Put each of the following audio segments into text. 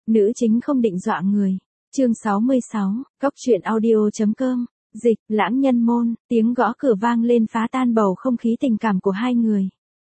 Nữ chính không định dọa người. Chương 66, Cóc truyện audio.com. Dịch, Lãng Nhân Môn, tiếng gõ cửa vang lên phá tan bầu không khí tình cảm của hai người.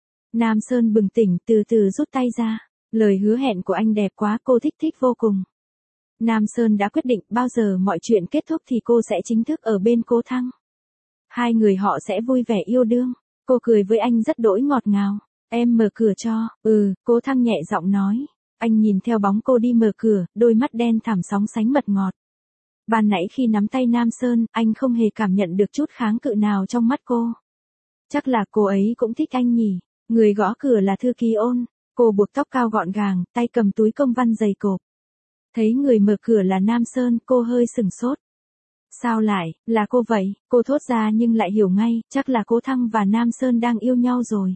Nam Sơn bừng tỉnh từ từ rút tay ra. Lời hứa hẹn của anh đẹp quá, cô thích vô cùng. Nam Sơn đã quyết định bao giờ mọi chuyện kết thúc thì cô sẽ chính thức ở bên Cố Thăng. Hai người họ sẽ vui vẻ yêu đương. Cô cười với anh rất đỗi ngọt ngào. Em mở cửa cho. Cố Thăng nhẹ giọng nói. Anh nhìn theo bóng cô đi mở cửa, đôi mắt đen thẳm sóng sánh mật ngọt. Ban nãy khi nắm tay Nam Sơn, anh không hề cảm nhận được chút kháng cự nào trong mắt cô. Chắc là cô ấy cũng thích anh nhỉ. Người gõ cửa là Thư Ký Ôn. Cô buộc tóc cao gọn gàng, tay cầm túi công văn dày cộp. Thấy người mở cửa là Nam Sơn, cô hơi sửng sốt. Sao lại, là cô vậy? Cô thốt ra nhưng lại hiểu ngay, chắc là Cố Thăng và Nam Sơn đang yêu nhau rồi.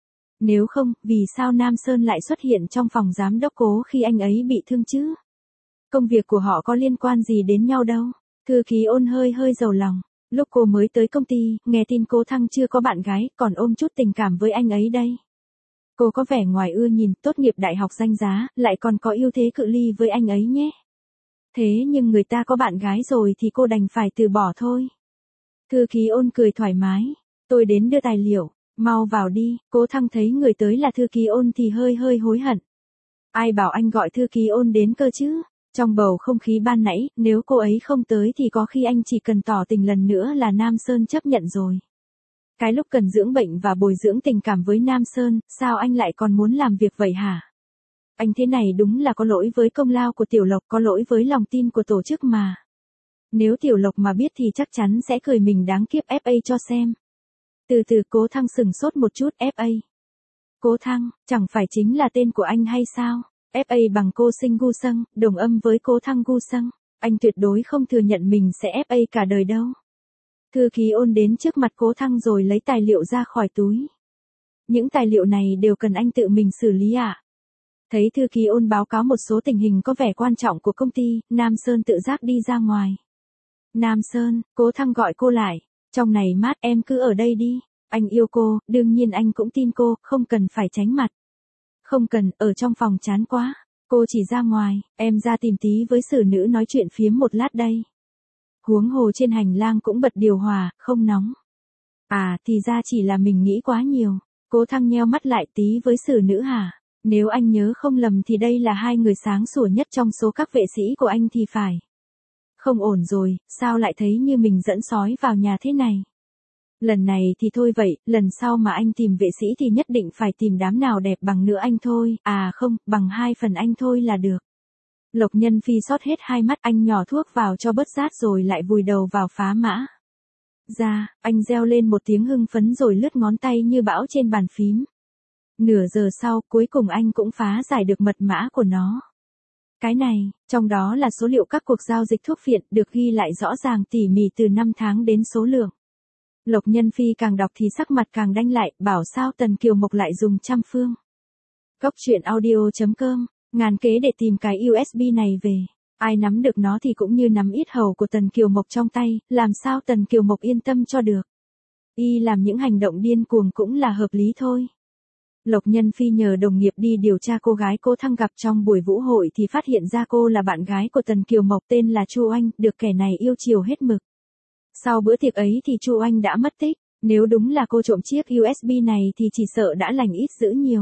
Nếu không, vì sao Nam Sơn lại xuất hiện trong phòng giám đốc Cố khi anh ấy bị thương chứ? Công việc của họ có liên quan gì đến nhau đâu. Thư Ký Ôn hơi giàu lòng. Lúc cô mới tới công ty, nghe tin Cố Thăng chưa có bạn gái, còn ôm chút tình cảm với anh ấy đây. Cô có vẻ ngoài ưa nhìn, tốt nghiệp đại học danh giá, lại còn có ưu thế cự ly với anh ấy nhé. Thế nhưng người ta có bạn gái rồi thì cô đành phải từ bỏ thôi. Thư Ký Ôn cười thoải mái. Tôi đến đưa tài liệu, mau vào đi. Cố Thăng thấy người tới là Thư Ký Ôn thì hơi hối hận. Ai bảo anh gọi Thư Ký Ôn đến cơ chứ? Trong bầu không khí ban nãy, nếu cô ấy không tới thì có khi anh chỉ cần tỏ tình lần nữa là Nam Sơn chấp nhận rồi. Cái lúc cần dưỡng bệnh và bồi dưỡng tình cảm với Nam Sơn, sao anh lại còn muốn làm việc vậy hả? Anh thế này đúng là có lỗi với công lao của Tiểu Lộc, có lỗi với lòng tin của tổ chức mà. Nếu Tiểu Lộc mà biết thì chắc chắn sẽ cười mình đáng kiếp FA cho xem. Từ từ Cố Thăng sừng sốt một chút. FA. Cố Thăng, chẳng phải chính là tên của anh hay sao? FA bằng cô sinh Gu Sâng, đồng âm với Cố Thăng Gu Sâng. Anh tuyệt đối không thừa nhận mình sẽ FA cả đời đâu. Thư Ký Ôn đến trước mặt Cố Thăng rồi lấy tài liệu ra khỏi túi. Những tài liệu này đều cần anh tự mình xử lý à? Thấy Thư Ký Ôn báo cáo một số tình hình có vẻ quan trọng của công ty, Nam Sơn tự giác đi ra ngoài. Nam Sơn, Cố Thăng gọi cô lại. Trong này mát, em cứ ở đây đi. Anh yêu cô, đương nhiên anh cũng tin cô, không cần phải tránh mặt. Không cần, ở trong phòng chán quá. Cô chỉ ra ngoài, em ra tìm tí với xử nữ nói chuyện phiếm một lát đây. Huống hồ trên hành lang cũng bật điều hòa, không nóng. À, thì ra chỉ là mình nghĩ quá nhiều. Cố Thăng nheo mắt lại. Tí với xử nữ hả? Nếu anh nhớ không lầm thì đây là hai người sáng sủa nhất trong số các vệ sĩ của anh thì phải. Không ổn rồi, sao lại thấy như mình dẫn sói vào nhà thế này? Lần này thì thôi vậy, lần sau mà anh tìm vệ sĩ thì nhất định phải tìm đám nào đẹp bằng nữa anh thôi, à không, bằng 2 phần anh thôi là được. Lộc Nhân Phi xót hết hai mắt, anh nhỏ thuốc vào cho bớt rát rồi lại vùi đầu vào phá mã. Ra, anh reo lên một tiếng hưng phấn rồi lướt ngón tay như bão trên bàn phím. Nửa giờ sau, cuối cùng anh cũng phá giải được mật mã của nó. Cái này, trong đó là số liệu các cuộc giao dịch thuốc phiện được ghi lại rõ ràng tỉ mỉ từ năm tháng đến số lượng. Lộc Nhân Phi càng đọc thì sắc mặt càng đanh lại, bảo sao Tần Kiều Mộc lại dùng trăm phương. Cóc truyện audio.com, ngàn kế để tìm cái USB này về. Ai nắm được nó thì cũng như nắm yết hầu của Tần Kiều Mộc trong tay, làm sao Tần Kiều Mộc yên tâm cho được. Y làm những hành động điên cuồng cũng là hợp lý thôi. Lộc Nhân Phi nhờ đồng nghiệp đi điều tra cô gái Cố Thăng gặp trong buổi vũ hội thì phát hiện ra cô là bạn gái của Tần Kiều Mộc tên là Chu Oanh, được kẻ này yêu chiều hết mực. Sau bữa tiệc ấy thì Chu Oanh đã mất tích, nếu đúng là cô trộm chiếc USB này thì chỉ sợ đã lành ít dữ nhiều.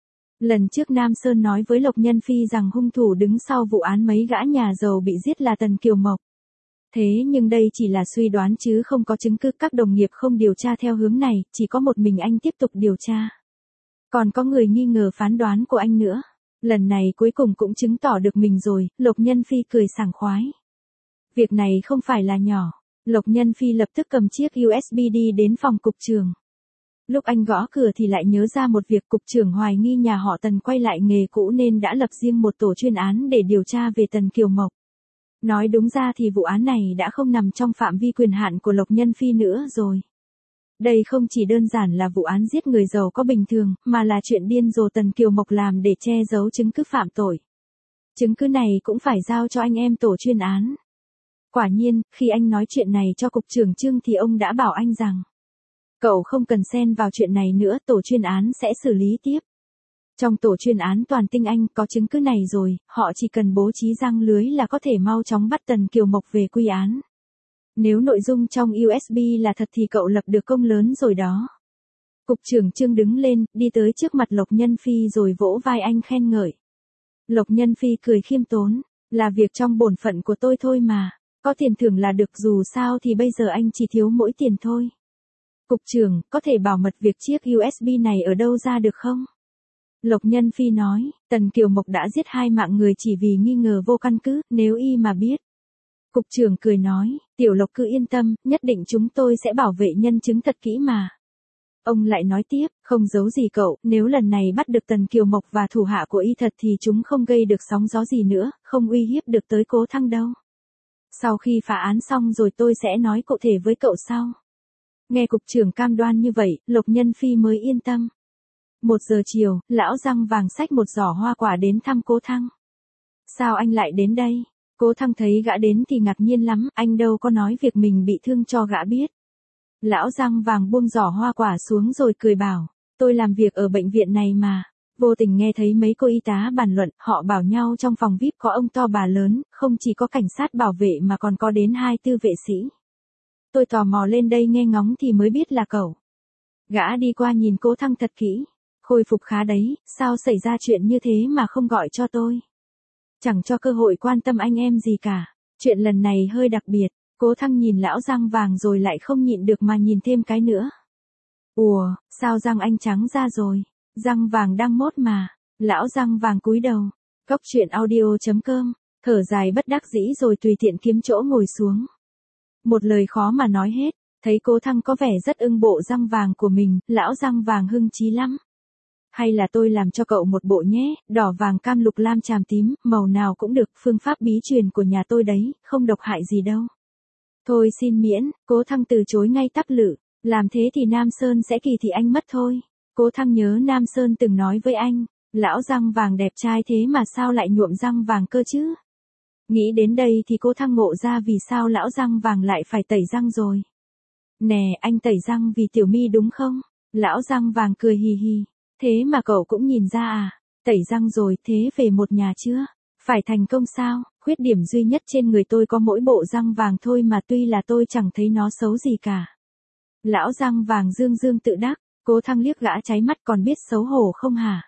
Lần trước Nam Sơn nói với Lộc Nhân Phi rằng hung thủ đứng sau vụ án mấy gã nhà giàu bị giết là Tần Kiều Mộc. Thế nhưng đây chỉ là suy đoán chứ không có chứng cứ, các đồng nghiệp không điều tra theo hướng này, chỉ có một mình anh tiếp tục điều tra. Còn có người nghi ngờ phán đoán của anh nữa. Lần này cuối cùng cũng chứng tỏ được mình rồi, Lộc Nhân Phi cười sảng khoái. Việc này không phải là nhỏ. Lộc Nhân Phi lập tức cầm chiếc USB đi đến phòng cục trưởng. Lúc anh gõ cửa thì lại nhớ ra một việc, cục trưởng hoài nghi nhà họ Tần quay lại nghề cũ nên đã lập riêng một tổ chuyên án để điều tra về Tần Kiều Mộc. Nói đúng ra thì vụ án này đã không nằm trong phạm vi quyền hạn của Lộc Nhân Phi nữa rồi. Đây không chỉ đơn giản là vụ án giết người giàu có bình thường, mà là chuyện điên rồ Tần Kiều Mộc làm để che giấu chứng cứ phạm tội. Chứng cứ này cũng phải giao cho anh em tổ chuyên án. Quả nhiên, khi anh nói chuyện này cho cục trưởng Trương thì ông đã bảo anh rằng cậu không cần xen vào chuyện này nữa, tổ chuyên án sẽ xử lý tiếp. Trong tổ chuyên án toàn tinh Anh có chứng cứ này rồi, họ chỉ cần bố trí răng lưới là có thể mau chóng bắt Tần Kiều Mộc về quy án. Nếu nội dung trong USB là thật thì cậu lập được công lớn rồi đó. Cục trưởng Trương đứng lên, đi tới trước mặt Lộc Nhân Phi rồi vỗ vai anh khen ngợi. Lộc Nhân Phi cười khiêm tốn, là việc trong bổn phận của tôi thôi mà, có tiền thưởng là được, dù sao thì bây giờ anh chỉ thiếu mỗi tiền thôi. Cục trưởng, có thể bảo mật việc chiếc USB này ở đâu ra được không? Lộc Nhân Phi nói, Tần Kiều Mộc đã giết 2 mạng người chỉ vì nghi ngờ vô căn cứ, nếu y mà biết. Cục trưởng cười nói, Tiểu Lộc cứ yên tâm, nhất định chúng tôi sẽ bảo vệ nhân chứng thật kỹ mà. Ông lại nói tiếp, không giấu gì cậu, nếu lần này bắt được Tần Kiều Mộc và thủ hạ của y thật thì chúng không gây được sóng gió gì nữa, không uy hiếp được tới Cố Thăng đâu. Sau khi phá án xong rồi tôi sẽ nói cụ thể với cậu sau. Nghe cục trưởng cam đoan như vậy, Lộc Nhân Phi mới yên tâm. 1 giờ chiều, lão răng vàng xách một giỏ hoa quả đến thăm Cố Thăng. Sao anh lại đến đây? Cố Thăng thấy gã đến thì ngạc nhiên lắm, anh đâu có nói việc mình bị thương cho gã biết. Lão răng vàng buông giỏ hoa quả xuống rồi cười bảo, tôi làm việc ở bệnh viện này mà. Vô tình nghe thấy mấy cô y tá bàn luận, họ bảo nhau trong phòng VIP có ông to bà lớn, không chỉ có cảnh sát bảo vệ mà còn có đến 2 tư vệ sĩ. Tôi tò mò lên đây nghe ngóng thì mới biết là cậu. Gã đi qua nhìn Cố Thăng thật kỹ. Khôi phục khá đấy, sao xảy ra chuyện như thế mà không gọi cho tôi? Chẳng cho cơ hội quan tâm anh em gì cả. Chuyện lần này hơi đặc biệt. Cố Thăng nhìn lão răng vàng rồi lại không nhịn được mà nhìn thêm cái nữa. Ủa, sao răng anh trắng ra rồi? Răng vàng đang mốt mà. Lão răng vàng cúi đầu. Cốc truyện audio.com, thở dài bất đắc dĩ rồi tùy tiện kiếm chỗ ngồi xuống. Một lời khó mà nói hết. Thấy Cố Thăng có vẻ rất ưng bộ răng vàng của mình, lão răng vàng hưng chí lắm. Hay là tôi làm cho cậu một bộ nhé, đỏ vàng cam lục lam chàm tím, màu nào cũng được, phương pháp bí truyền của nhà tôi đấy, không độc hại gì đâu. Thôi xin miễn, Cố Thăng từ chối ngay tắp lự, làm thế thì Nam Sơn sẽ kỳ thị anh mất thôi. Cố Thăng nhớ Nam Sơn từng nói với anh, lão răng vàng đẹp trai thế mà sao lại nhuộm răng vàng cơ chứ? Nghĩ đến đây thì Cố Thăng ngộ ra vì sao lão răng vàng lại phải tẩy răng rồi. Nè, anh tẩy răng vì Tiểu My đúng không? Lão răng vàng cười hì hì. Thế mà cậu cũng nhìn ra à? Tẩy răng rồi, thế về một nhà chưa? Phải thành công sao? Khuyết điểm duy nhất trên người tôi có mỗi bộ răng vàng thôi mà, tuy là tôi chẳng thấy nó xấu gì cả. Lão răng vàng dương dương tự đắc. Cố Thăng liếc gã cháy mắt, còn biết xấu hổ không hả?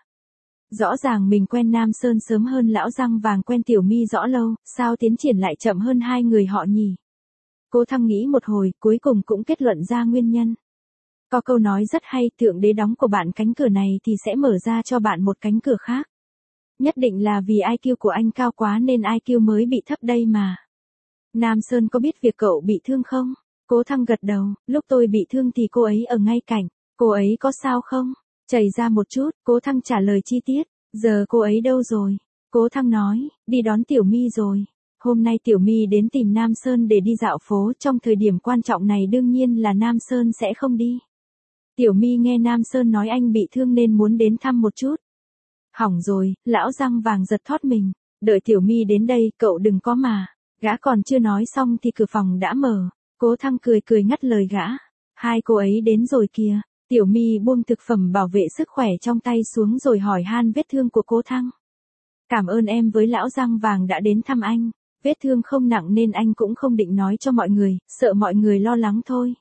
Rõ ràng mình quen Nam Sơn sớm hơn lão răng vàng quen Tiểu My rõ lâu, sao tiến triển lại chậm hơn 2 người họ nhỉ? Cố Thăng nghĩ một hồi, cuối cùng cũng kết luận ra nguyên nhân. Có câu nói rất hay, Thượng Đế đóng của bạn cánh cửa này thì sẽ mở ra cho bạn một cánh cửa khác. Nhất định là vì IQ của anh cao quá nên IQ mới bị thấp đây mà. Nam Sơn có biết việc cậu bị thương không? Cố Thăng gật đầu, lúc tôi bị thương thì cô ấy ở ngay cạnh. Cô ấy có sao không? Chảy ra một chút, Cố Thăng trả lời chi tiết. Giờ cô ấy đâu rồi? Cố Thăng nói, đi đón Tiểu My rồi. Hôm nay Tiểu My đến tìm Nam Sơn để đi dạo phố, trong thời điểm quan trọng này đương nhiên là Nam Sơn sẽ không đi. Tiểu My nghe Nam Sơn nói anh bị thương nên muốn đến thăm một chút. Hỏng rồi, lão răng vàng giật thót mình. Đợi Tiểu My đến đây, cậu đừng có mà. Gã còn chưa nói xong thì cửa phòng đã mở. Cố Thăng cười cười ngắt lời gã. 2 cô ấy đến rồi kìa. Tiểu My buông thực phẩm bảo vệ sức khỏe trong tay xuống rồi hỏi han vết thương của Cố Thăng. Cảm ơn em với lão răng vàng đã đến thăm anh. Vết thương không nặng nên anh cũng không định nói cho mọi người, sợ mọi người lo lắng thôi.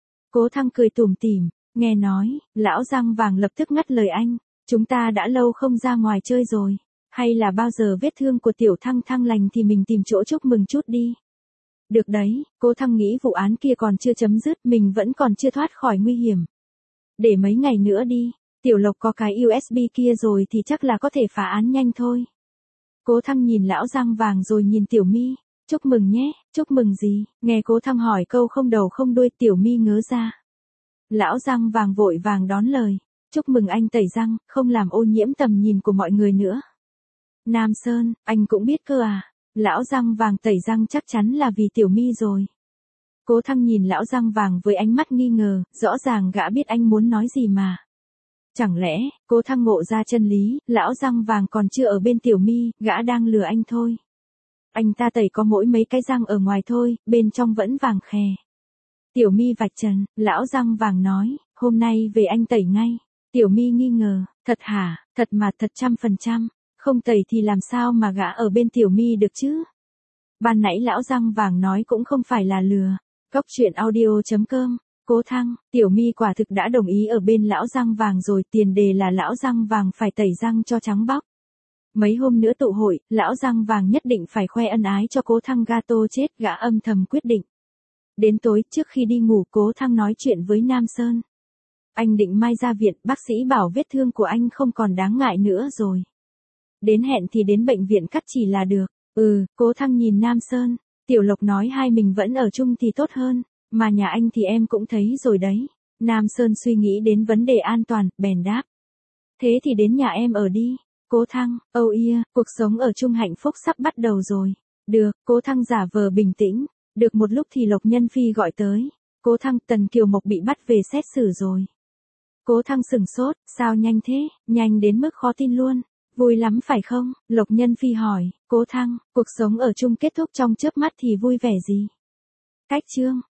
Cố Thăng cười tủm tỉm. Nghe nói, lão răng vàng lập tức ngắt lời anh, chúng ta đã lâu không ra ngoài chơi rồi, hay là bao giờ vết thương của Tiểu Thăng Thăng lành thì mình tìm chỗ chúc mừng chút đi. Được đấy, Cố Thăng nghĩ vụ án kia còn chưa chấm dứt, mình vẫn còn chưa thoát khỏi nguy hiểm. Để mấy ngày nữa đi, Tiểu Lộc có cái USB kia rồi thì chắc là có thể phá án nhanh thôi. Cố Thăng nhìn lão răng vàng rồi nhìn Tiểu My, chúc mừng nhé, chúc mừng gì? Nghe Cố Thăng hỏi câu không đầu không đuôi, Tiểu My ngớ ra. Lão răng vàng vội vàng đón lời, chúc mừng anh tẩy răng, không làm ô nhiễm tầm nhìn của mọi người nữa. Nam Sơn, anh cũng biết cơ à? Lão răng vàng tẩy răng chắc chắn là vì Tiểu My rồi. Cố Thăng nhìn lão răng vàng với ánh mắt nghi ngờ, rõ ràng gã biết anh muốn nói gì mà. Chẳng lẽ, Cố Thăng ngộ ra chân lý, lão răng vàng còn chưa ở bên Tiểu My, gã đang lừa anh thôi. Anh ta tẩy có mỗi mấy cái răng ở ngoài thôi, bên trong vẫn vàng khè. Tiểu My vạch trần, lão răng vàng nói, hôm nay về anh tẩy ngay. Tiểu My nghi ngờ, thật hả, Thật mà thật 100%, không tẩy thì làm sao mà gã ở bên Tiểu My được chứ? Ban nãy lão răng vàng nói cũng không phải là lừa. Cốc truyện audio.com, Cố Thăng, Tiểu My quả thực đã đồng ý ở bên lão răng vàng rồi, tiền đề là lão răng vàng phải tẩy răng cho trắng bóc. Mấy hôm nữa tụ hội, lão răng vàng nhất định phải khoe ân ái cho Cố Thăng gato chết, gã âm thầm quyết định. Đến tối, trước khi đi ngủ, Cố Thăng nói chuyện với Nam Sơn. Anh định mai ra viện, bác sĩ bảo vết thương của anh không còn đáng ngại nữa rồi. Đến hẹn thì đến bệnh viện cắt chỉ là được. Cố Thăng nhìn Nam Sơn. Tiểu Lộc nói hai mình vẫn ở chung thì tốt hơn, mà nhà anh thì em cũng thấy rồi đấy. Nam Sơn suy nghĩ đến vấn đề an toàn, bèn đáp. Thế thì đến nhà em ở đi. Cố Thăng, cuộc sống ở chung hạnh phúc sắp bắt đầu rồi. Được, Cố Thăng giả vờ bình tĩnh. Được một lúc thì Lộc Nhân Phi gọi tới. Cố Thăng, Tần Kiều Mộc bị bắt về xét xử rồi. Cố Thăng sửng sốt, sao nhanh thế, nhanh đến mức khó tin luôn. Vui lắm phải không? Lộc Nhân Phi hỏi. Cố Thăng, cuộc sống ở chung kết thúc trong chớp mắt thì vui vẻ gì? Cách chương